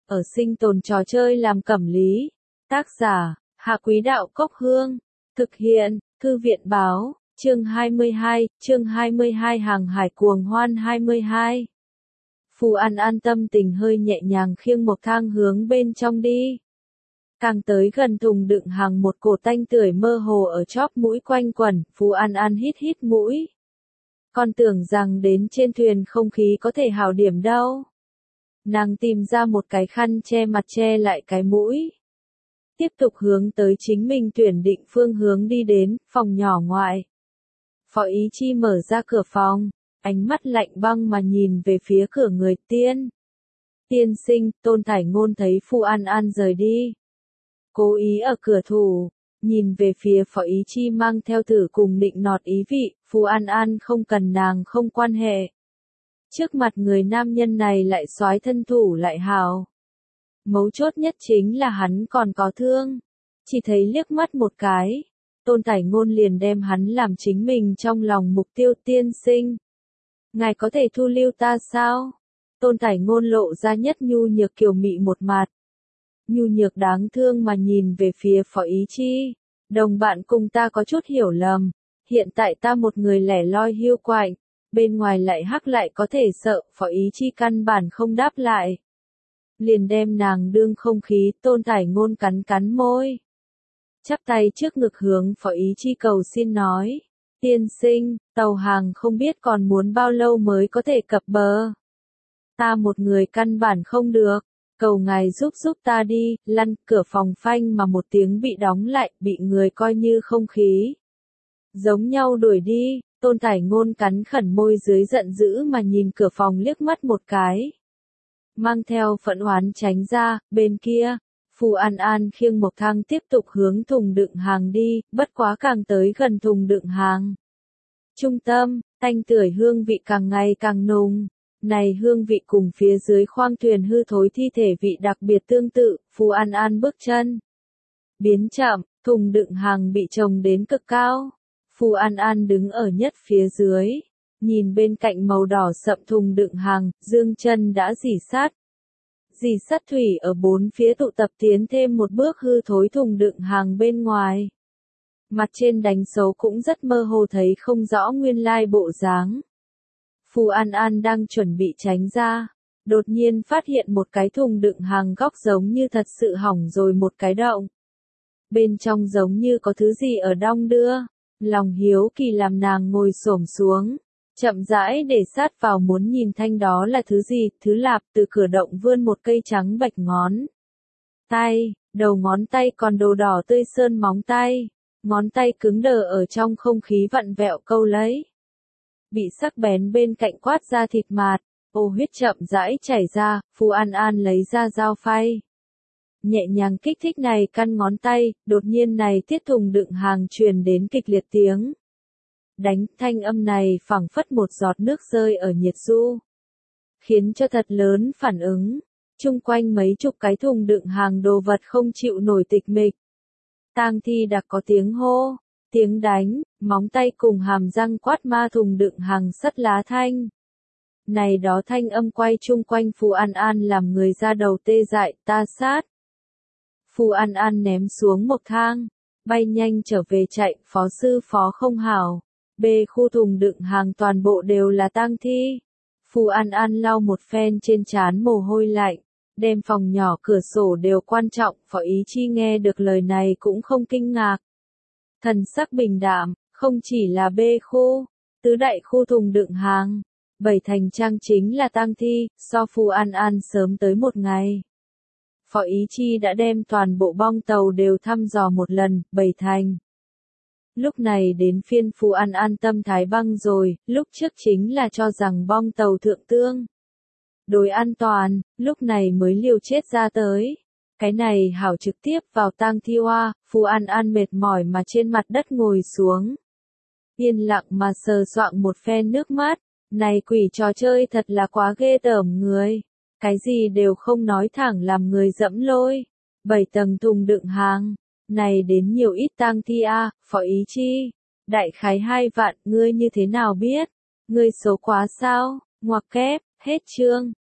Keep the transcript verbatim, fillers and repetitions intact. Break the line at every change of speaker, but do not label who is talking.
ở sinh tồn trò chơi làm cẩm lý. Tác giả, Hạ Quý Đạo Cốc Hương. Thực hiện, Thư viện Báo, chương hai mươi hai, chương hai mươi hai Hàng hải cuồng hoan hai mươi hai. Phù An An tâm tình hơi nhẹ nhàng khiêng một thang hướng bên trong đi. Càng tới gần thùng đựng hàng một cổ tanh tưởi mơ hồ ở chóp mũi quanh quẩn, Phù An An hít hít mũi. Con tưởng rằng đến trên thuyền không khí có thể hào điểm đâu. Nàng tìm ra một cái khăn che mặt che lại cái mũi. Tiếp tục hướng tới chính mình tuyển định phương hướng đi đến, phòng nhỏ ngoại. Phó Ý Chi mở ra cửa phòng, ánh mắt lạnh băng mà nhìn về phía cửa người tiên. Tiên sinh, Tôn Thải Ngôn thấy Phù An An rời đi. Cố ý ở cửa thủ, nhìn về phía Phó Ý Chi mang theo thử cùng nịnh nọt ý vị, Phù An An không cần nàng không quan hệ. Trước mặt người nam nhân này lại soái thân thủ lại hào. Mấu chốt nhất chính là hắn còn có thương. Chỉ thấy liếc mắt một cái, Tôn Thải Ngôn liền đem hắn làm chính mình trong lòng mục tiêu tiên sinh. Ngài có thể thu lưu ta sao? Tôn Thải Ngôn lộ ra nhất nhu nhược kiều mị một mặt. Nhu nhược đáng thương mà nhìn về phía Phó Ý Chi. Đồng bạn cùng ta có chút hiểu lầm. Hiện tại ta một người lẻ loi hiu quạnh. Bên ngoài lại hắc lại có thể sợ. Phó Ý Chi căn bản không đáp lại. Liền đem nàng đương không khí. Tôn Thải Ngôn cắn cắn môi. Chắp tay trước ngực hướng Phó Ý Chi cầu xin nói. Tiên sinh, tàu hàng không biết còn muốn bao lâu mới có thể cập bờ. Ta một người căn bản không được. Cầu ngài giúp giúp ta đi, lăn, cửa phòng phanh mà một tiếng bị đóng lại, bị người coi như không khí. Giống nhau đuổi đi, Tôn Thải Ngôn cắn khẩn môi dưới giận dữ mà nhìn cửa phòng liếc mắt một cái. Mang theo phẫn oán tránh ra, bên kia, Phù An An khiêng một thang tiếp tục hướng thùng đựng hàng đi, bất quá càng tới gần thùng đựng hàng. Trung tâm, tanh tưởi hương vị càng ngày càng nồng. Này hương vị cùng phía dưới khoang thuyền hư thối thi thể vị đặc biệt tương tự, Phù An An bước chân. Biến chậm, thùng đựng hàng bị trồng đến cực cao. Phù An An đứng ở nhất phía dưới. Nhìn bên cạnh màu đỏ sậm thùng đựng hàng, dương chân đã rỉ sát. Rỉ sát thủy ở bốn phía tụ tập tiến thêm một bước hư thối thùng đựng hàng bên ngoài. Mặt trên đánh dấu cũng rất mơ hồ thấy không rõ nguyên lai bộ dáng. Phù An An đang chuẩn bị tránh ra, đột nhiên phát hiện một cái thùng đựng hàng góc giống như thật sự hỏng rồi một cái động. Bên trong giống như có thứ gì ở đong đưa, lòng hiếu kỳ làm nàng ngồi xổm xuống, chậm rãi để sát vào muốn nhìn thanh đó là thứ gì, thứ lạp từ cửa động vươn một cây trắng bạch ngón tay, đầu ngón tay còn đồ đỏ tươi sơn móng tay, ngón tay cứng đờ ở trong không khí vặn vẹo câu lấy. Bị sắc bén bên cạnh quát ra thịt mạt, ô huyết chậm rãi chảy ra, Phù An An lấy ra dao phay. Nhẹ nhàng kích thích này căn ngón tay, đột nhiên này tiết thùng đựng hàng truyền đến kịch liệt tiếng. Đánh, thanh âm này phảng phất một giọt nước rơi ở nhiệt du. Khiến cho thật lớn phản ứng, chung quanh mấy chục cái thùng đựng hàng đồ vật không chịu nổi tịch mịch. Tang thi đặc có tiếng hô. Tiếng đánh, móng tay cùng hàm răng quát ma thùng đựng hàng sắt lá thanh. Này đó thanh âm quay chung quanh Phù An An làm người ra đầu tê dại, ta sát. Phù An An ném xuống một thang, bay nhanh trở về chạy, phó sư phó không hảo. Bê khu thùng đựng hàng toàn bộ đều là tang thi. Phù An An lau một phen trên trán mồ hôi lạnh, đem phòng nhỏ cửa sổ đều quan trọng, Phó Ý Chi nghe được lời này cũng không kinh ngạc. Thần sắc bình đạm, không chỉ là bê khu, tứ đại khu thùng đựng hàng, bảy thành trang chính là tang thi, so Phù An An sớm tới một ngày. Phó Ý Chi đã đem toàn bộ bong tàu đều thăm dò một lần, bảy thành. Lúc này đến phiên Phù An An tâm thái băng rồi, lúc trước chính là cho rằng bong tàu thượng tương. Đối an toàn, lúc này mới liều chết ra tới. Cái này hảo trực tiếp vào tang thi hoa, Phù An An mệt mỏi mà trên mặt đất ngồi xuống. Yên lặng mà sờ soạng một phen nước mắt, này quỷ trò chơi thật là quá ghê tởm người. Cái gì đều không nói thẳng làm người dẫm lôi. Bảy tầng thùng đựng hàng, này đến nhiều ít tang thi a, Phó Ý Chi. Đại khái hai vạn, ngươi như thế nào biết? Ngươi số quá sao? Ngoặc kép, hết chương.